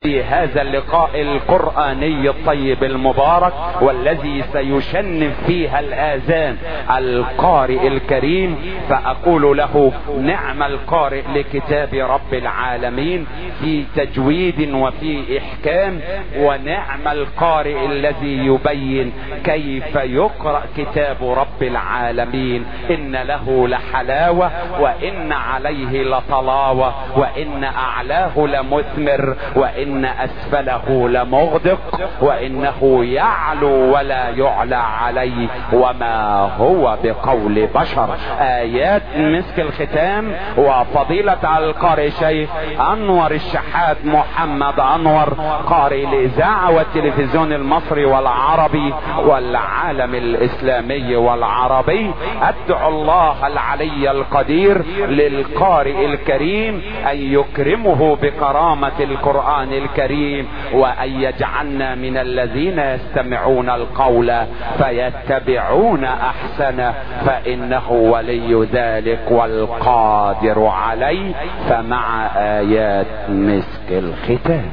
في هذا اللقاء القرآني الطيب المبارك، والذي سيشنف فيها الآذان القارئ الكريم، فأقول له نعم القارئ لكتاب رب العالمين في تجويد وفي إحكام، ونعم القارئ الذي يبين كيف يقرأ كتاب رب العالمين. إن له لحلاوة وإن عليه لطلاوة، وإن أعلاه لمثمر وإن أسفله لمغدق، وإنه يعلو ولا يعلى عليه وما هو بقول بشر. آيات مسك الختام وفضيلة القارئ شيخ أنور الشحات محمد أنور، قارئ الإذاعة والتلفزيون المصري والعربي والعالم الإسلامي والعربي. أدعو الله العلي القدير للقارئ الكريم أن يكرمه بكرامة القرآن الكريم، وأن يجعلنا من الذين يستمعون القول فيتبعون أحسنه، فإنه ولي ذلك والقادر عليه. فمع آيات مسك الختام.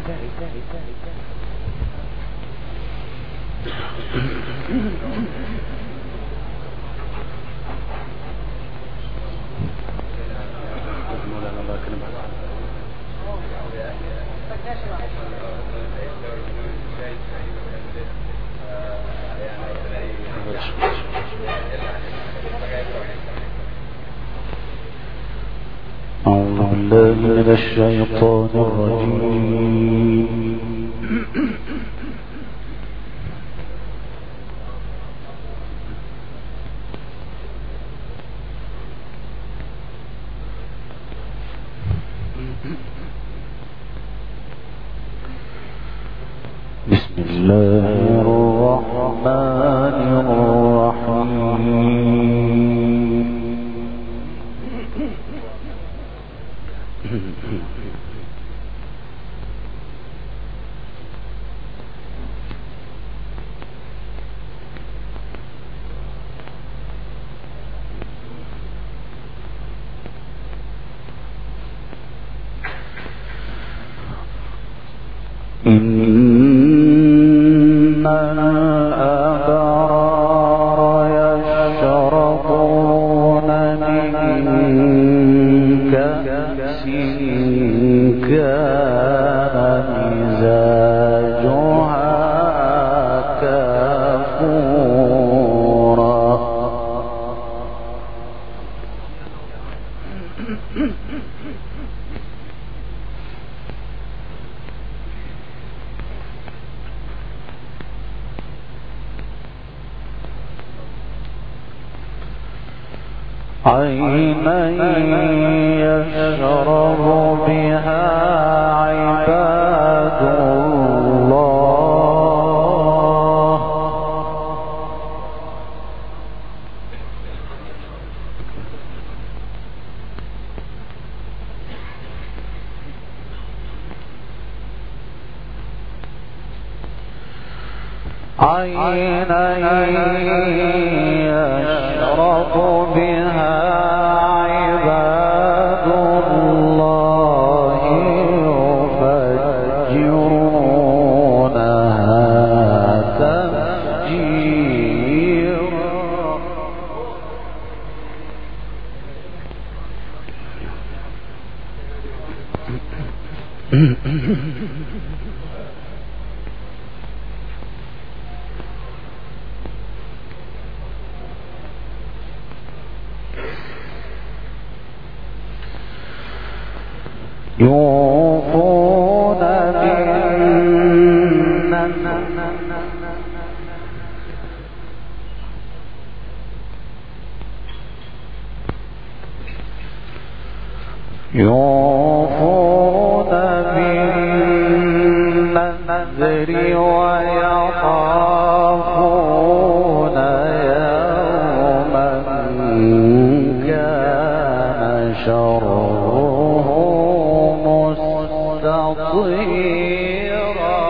أعوذ بالله من الشيطان الرجيم. بسم الله الرحمن الرحيم. إن الأبرار يشربون من كأس كان مزاجها كافورا. عينا يشرب بها عباد الله. عينا يشرب بها عباد الله يفجرونها تفجيرا. يوفون بالنذر ويخافون يوما كان شره مستطيرا.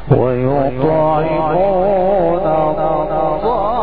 ويطعمون الطعام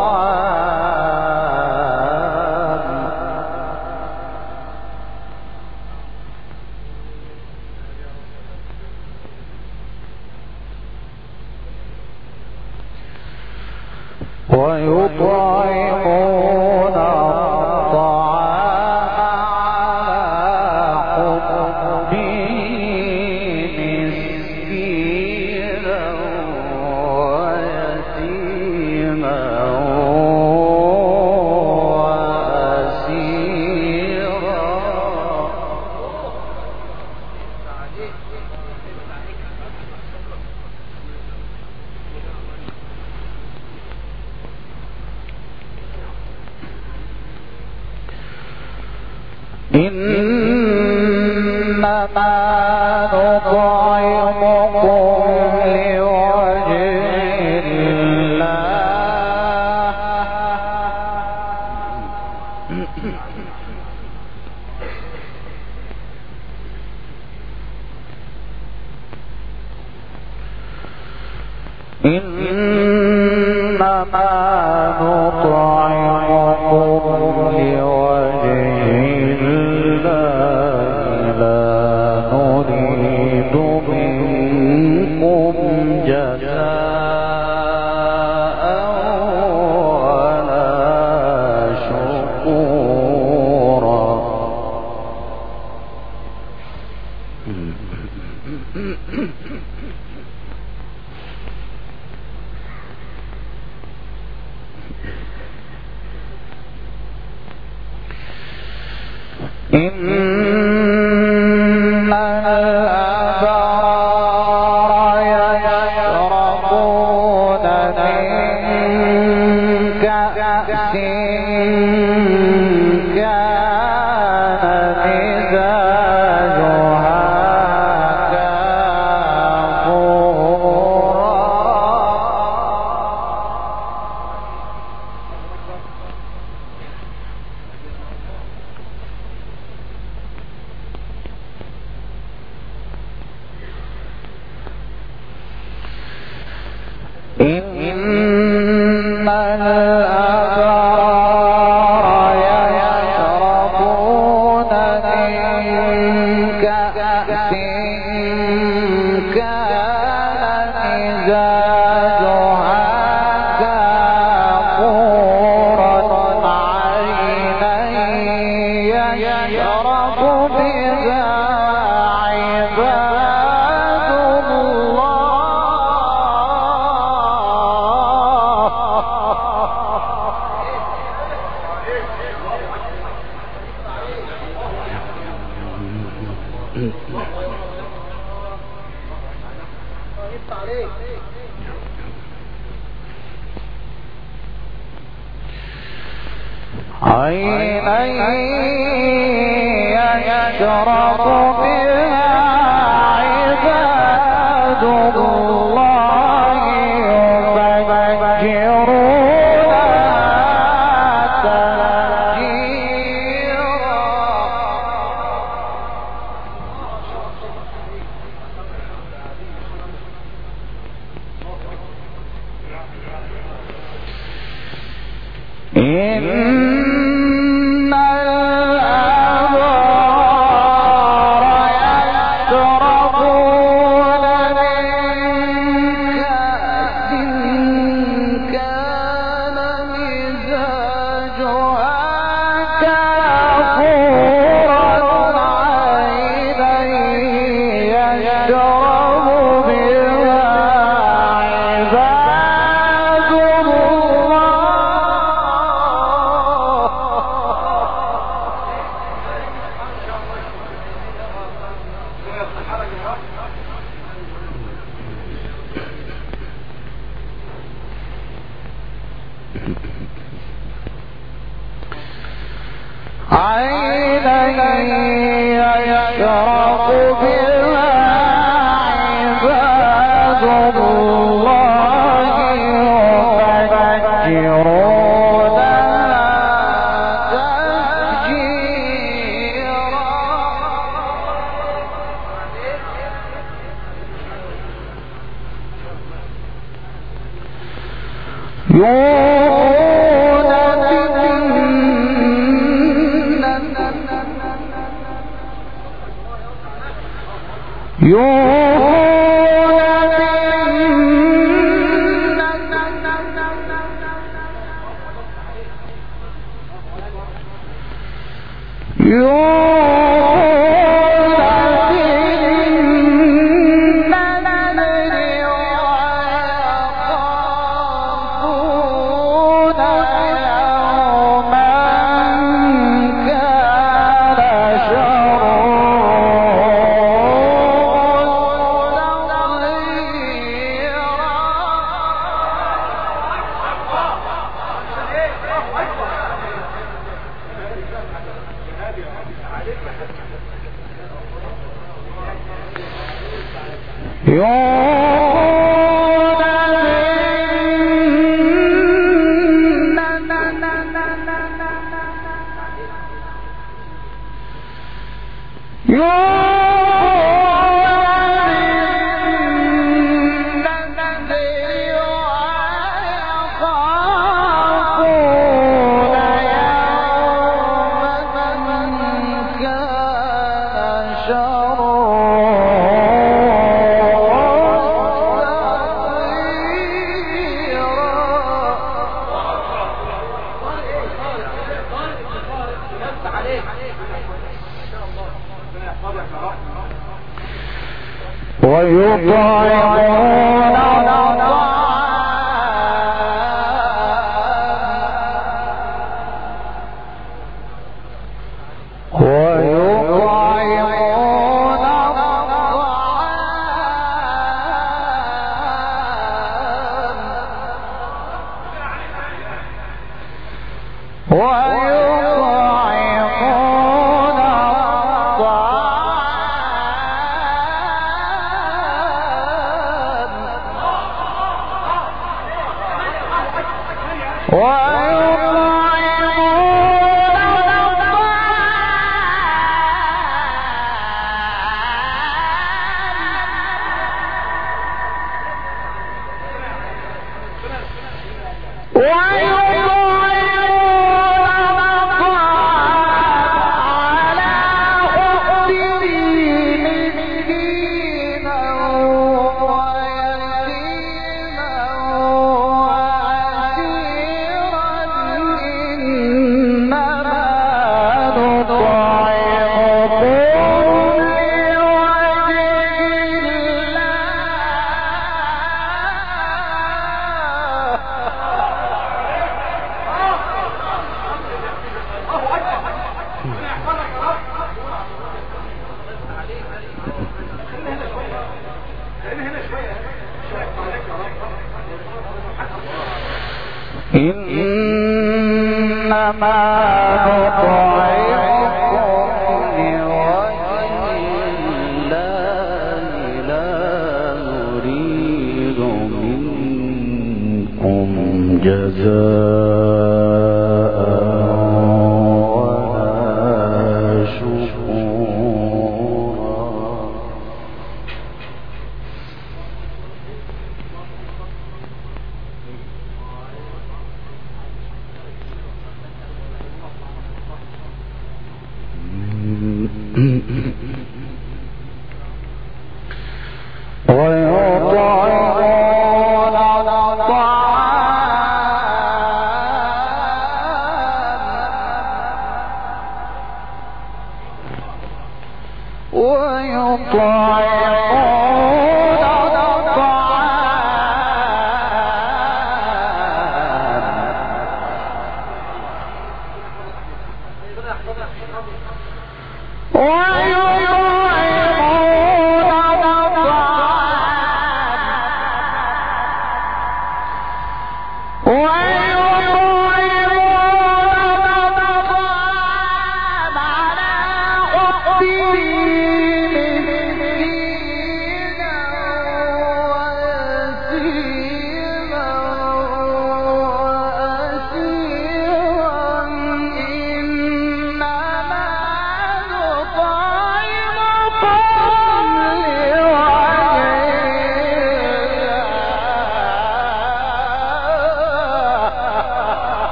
ويطعمون الطعام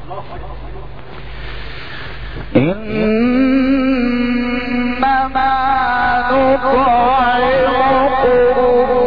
إنما نطعمكم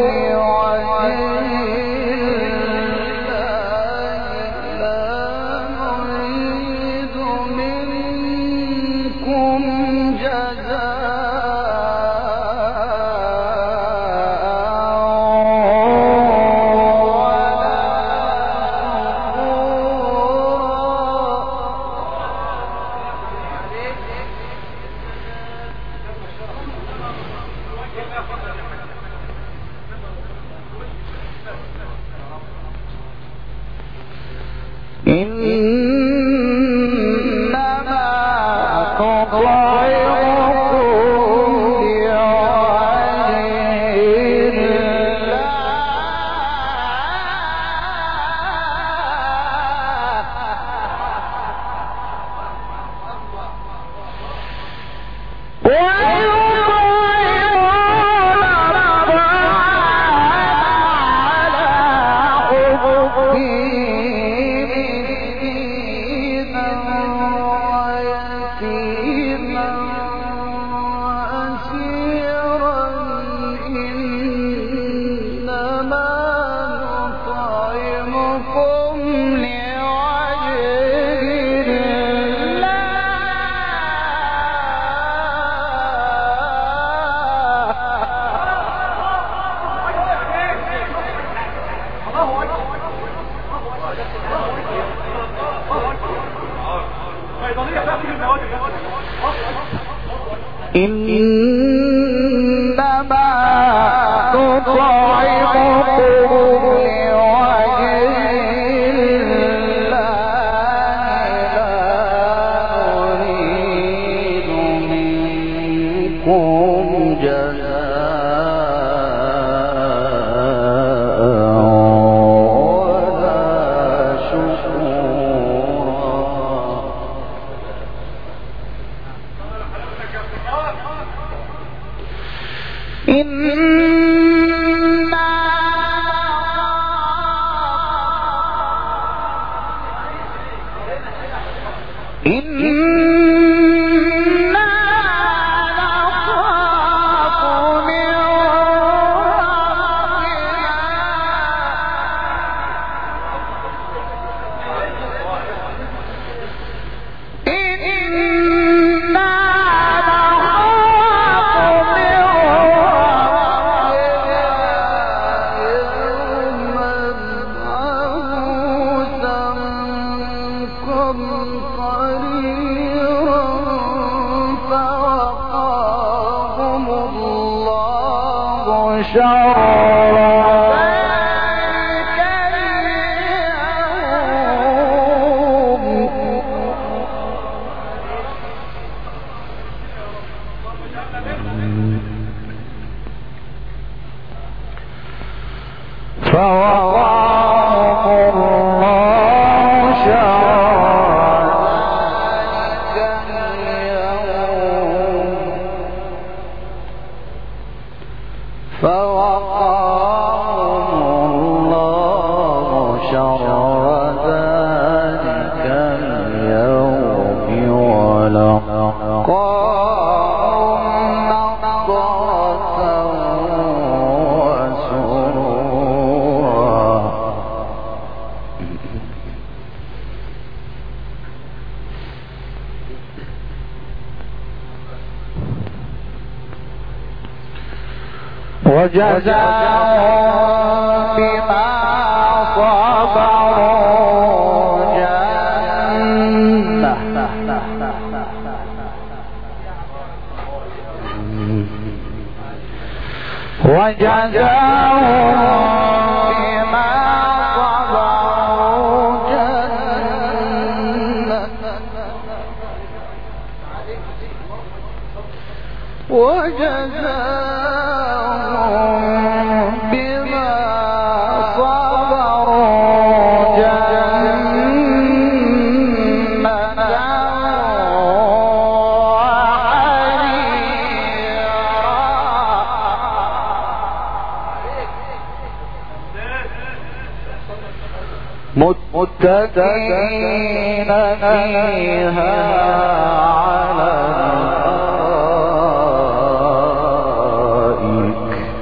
وجزاهم بما صبروا جنة متكئين فيها على الأرائك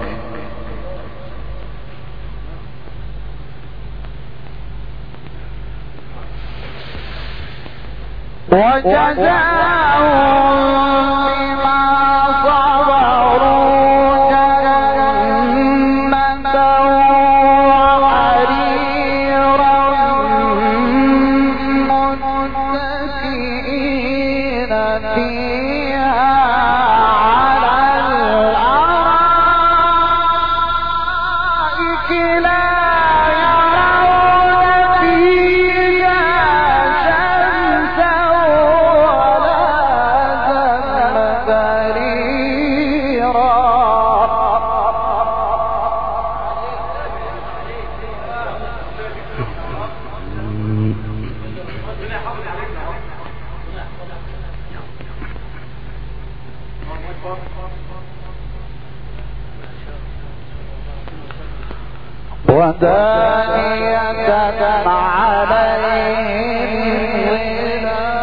وجزاهم ودانية عليهم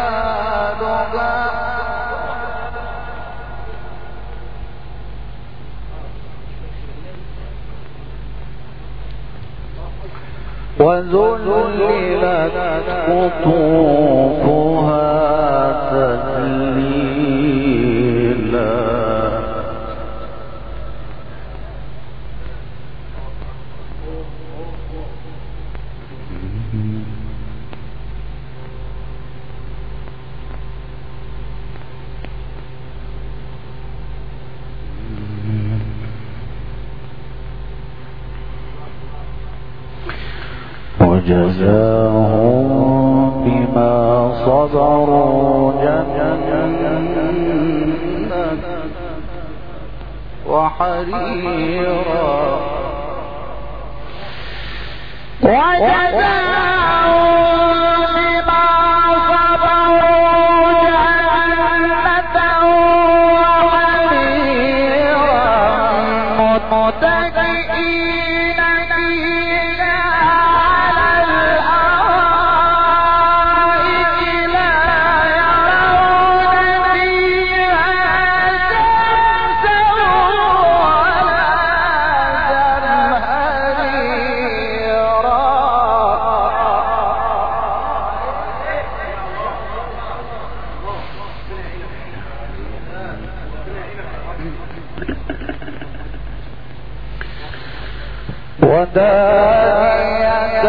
ظلالها وذللت قطوفها تذليلا وجزاهم بما صبروا جنة وحريرا ودانية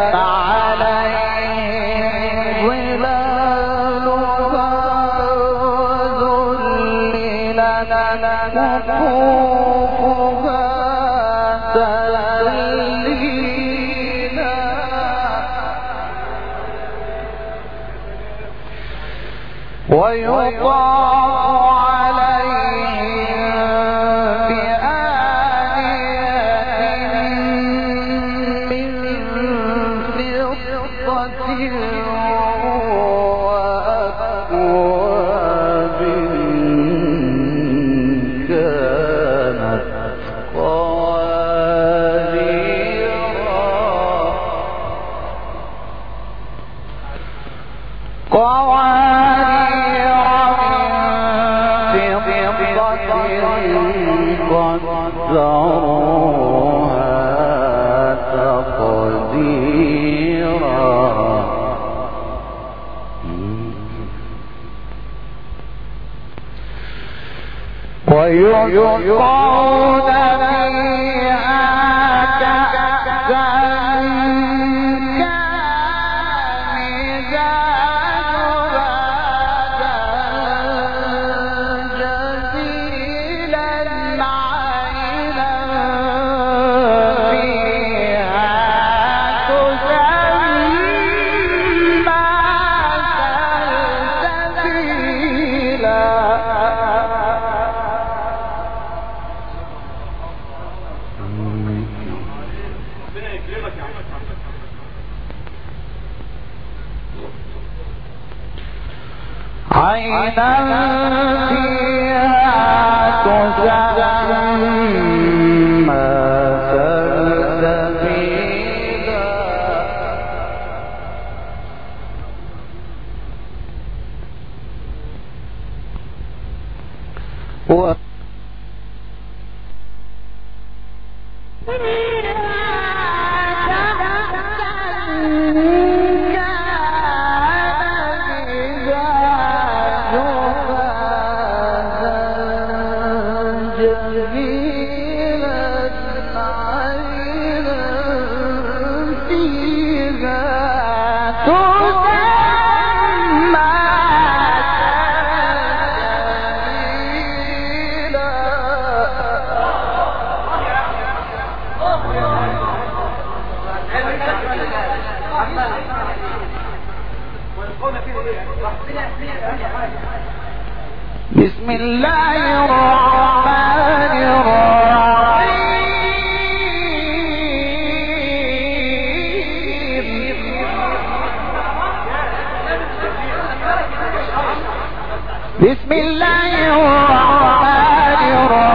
عليهم ظلالها وذللت قطوفها تذليلا ويطاف ويسقون فيها كأسا كان مزاجها جزيلا عينا فيها تسمى سلسبيلا عينا فيها تسمى سلسبيلا بسم الله الرحمن الرحيم. بسم الله الرحمن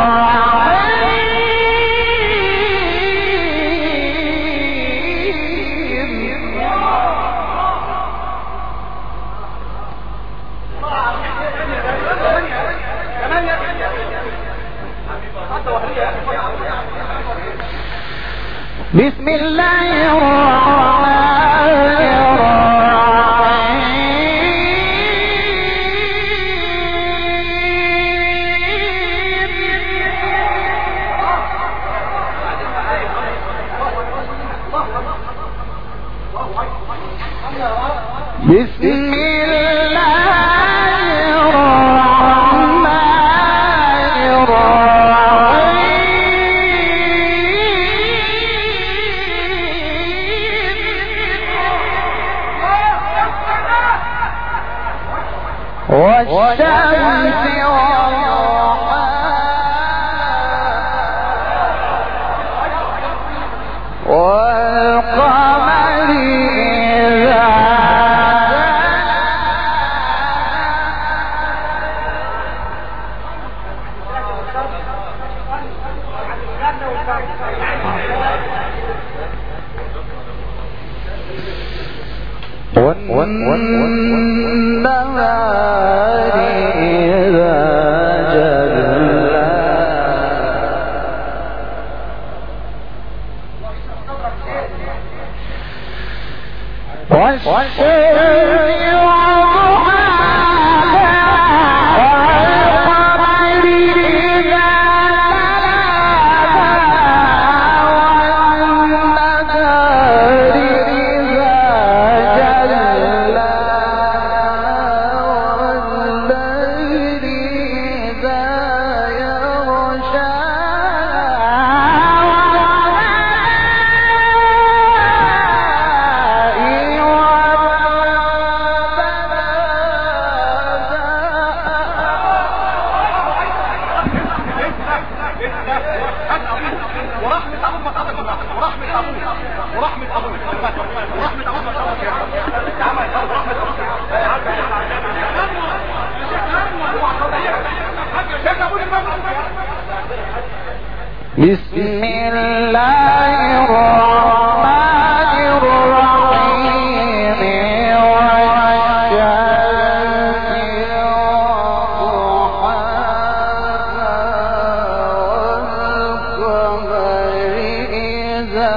بسم الله الرحمن الرحيم. بسم والشمس والقمر إذا والنهار إذا جلى والشمس بسم الله الرحمن الرحيم. والشمس وضحاها والقمر إذا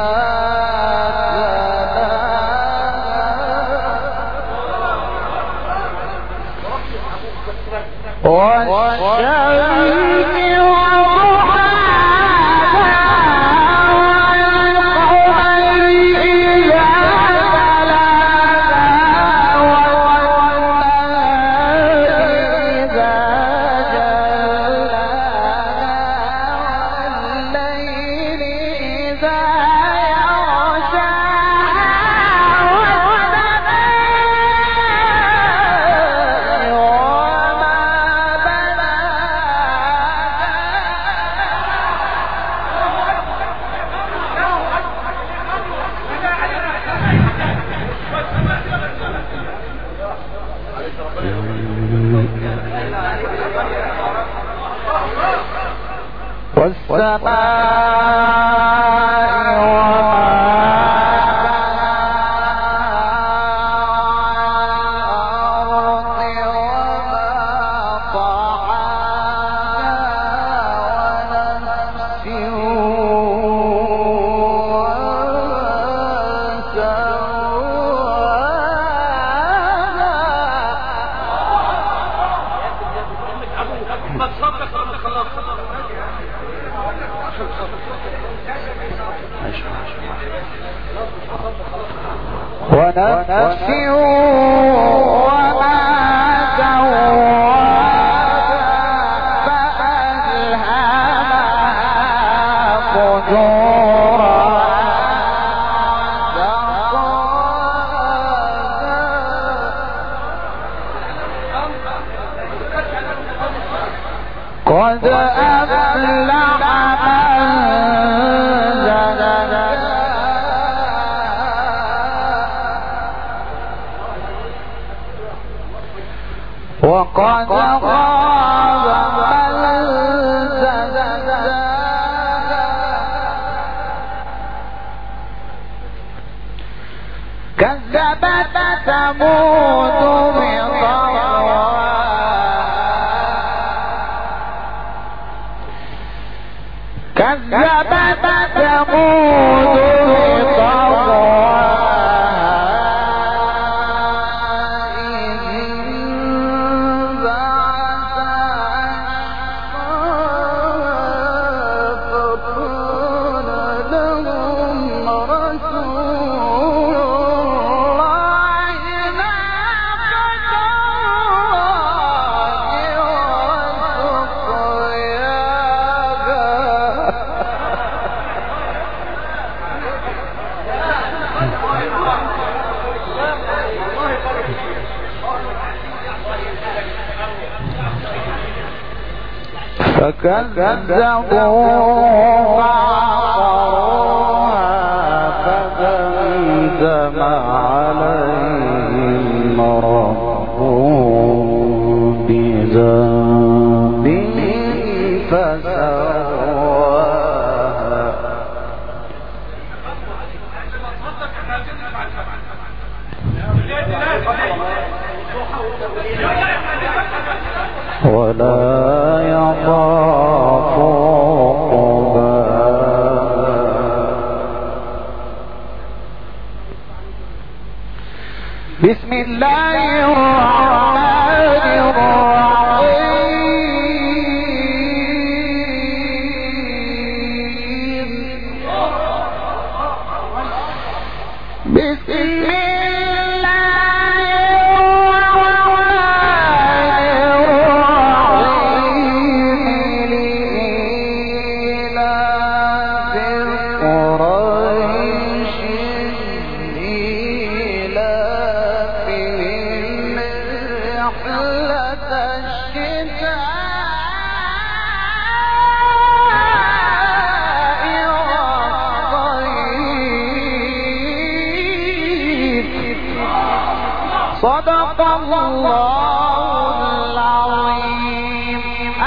والسماء ونفس وما سواها فألهمها فجورها قد أفلح من زكاها وقد خاب من دساها كذبت ثمود بطغواها كذبت ثمود بطغواها إذ انبعث أشقاها فقال لهم رسول الله ناقة الله فكذبوا فعقروها فدمدم عليهم ربهم بذنبهم فسواها ولا يخاف عقباها بسم الله الرحمن الرحيم بسم صدق الله العظيم.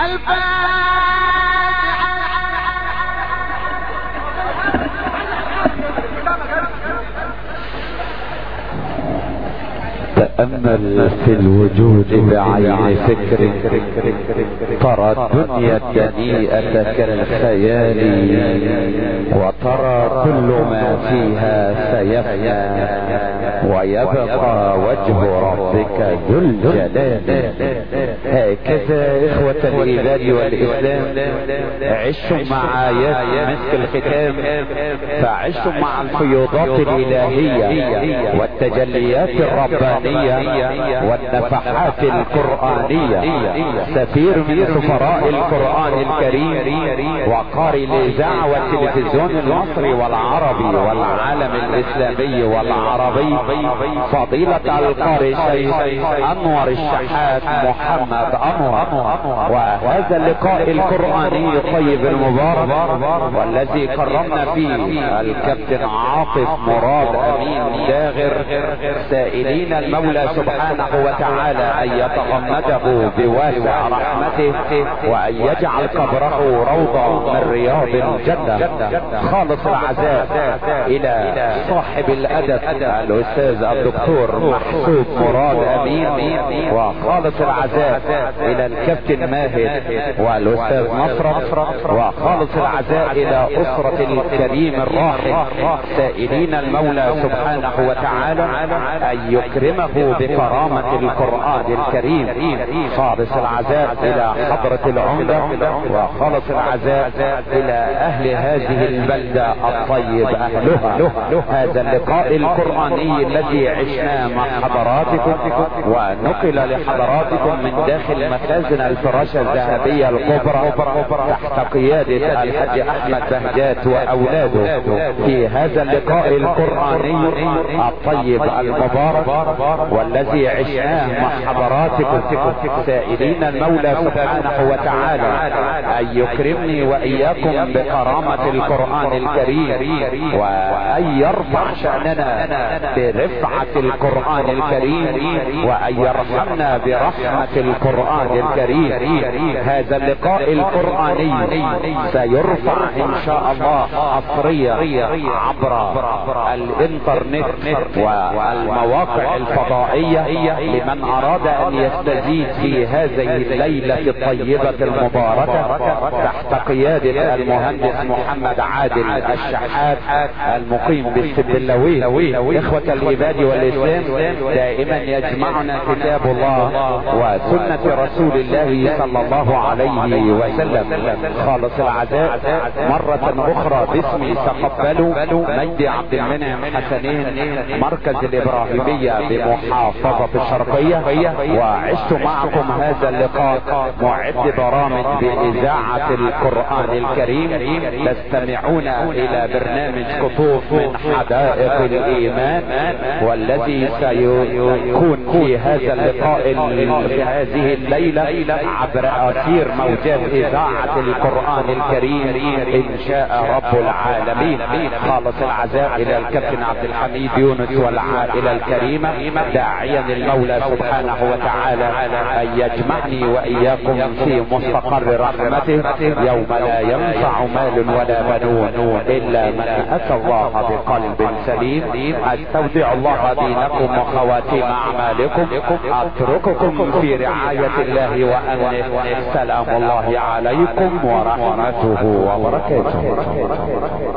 تأمل في الوجود بعين فكر ترى الدنيا الدنيئة كالخيال وترى كل ما فيها سيفنى ويبقى وجه ربك ذو الجلال. هكذا إخوة الإيمان والإسلام عشوا مع آيات مسك الختام، فعشوا مع الفيوضات الإلهية والتجليات الربانية والنفحات القرآنية. سفير من سفراء القرآن الكريم وقارئ الإذاعة والتلفزيون المصري والعربي والعالم الإسلامي والعربي فضيلة القارئ الشيخ أنور الشحات محمد أنور. وهذا اللقاء القرآني الطيب المبارك والذي كرمنا فيه الكابتن عاطف مراد أمين داغر، سائلين المولى سبحانه وتعالى أن يتغمده بواسع رحمته وأن يجعل قبره روضة من رياض الجنة. خالص العزاء إلى صاحب الأدب الأستاذ الدكتور محسوب مراد مراد امين، وخالص العزاء الى الكابتن ماهر والاستاذ نصرت، وخالص العزاء الى اسرة الكريم الراحل، سائلين المولى سبحانه وتعالى ان يكرمه بكرامة القرآن الكريم. خالص العزاء الى حضرة العمدة، وخالص العزاء الى اهل هذه البلدة الطيب اهلها. هذا اللقاء القرآني الذي عشناه مع حضراتكم ونقل لحضراتكم من داخل مخازن الفراشة الذهبية الكبرى تحت قيادة الحاج احمد بهجات واولاده في هذا اللقاء القرآني الطيب المبارك والذي عشناه مع حضراتكم، سائلين المولى سبحانه وتعالى ان يكرمني واياكم بكرامة القرآن الكريم، وان يرفع شأننا برفعة القرآن الكريم، وان يرحمنا برحمة القرآن الكريم. هذا اللقاء القرآني سيرفع ان شاء الله حصريا عبر الانترنت والمواقع الفضائية لمن اراد ان يستزيد في هذه الليلة الطيبة المباركة تحت قيادة المهندس محمد عادل الشحات المقيم بالسبلوي. اخوة الايمان والاسلام، دائما يجمعنا كتاب الله وسنة رسول الله صلى الله عليه وسلم. خالص العزاء مرة اخرى باسمي تقبلوا مجدي عبد المنعم حسنين، مركز الابراهيمية بمحافظة الشرقية، وعشت معكم هذا اللقاء معد برامج بإذاعة القرآن الكريم. تستمعون إلى برنامج قطوف من حدائق الإيمان، والذي سيكون في هذا اللقاء في هذه الليلة عبر أثير موجات إذاعة القرآن الكريم إن شاء رب العالمين. خالص العزاء إلى الكابتن عبد الحميد يونس والعائلة الكريمة، داعيا المولى سبحانه وتعالى أن يجمعني وإياكم في مستقر رحمته يوم لا ينفع مال ولا بنون إلا من أتى الله بقلب سليم. أستودع الله دينكم وخواتيم أعمالكم، أترككم في رعاية الله وأمنه. سلام الله عليكم ورحمته وبركاته.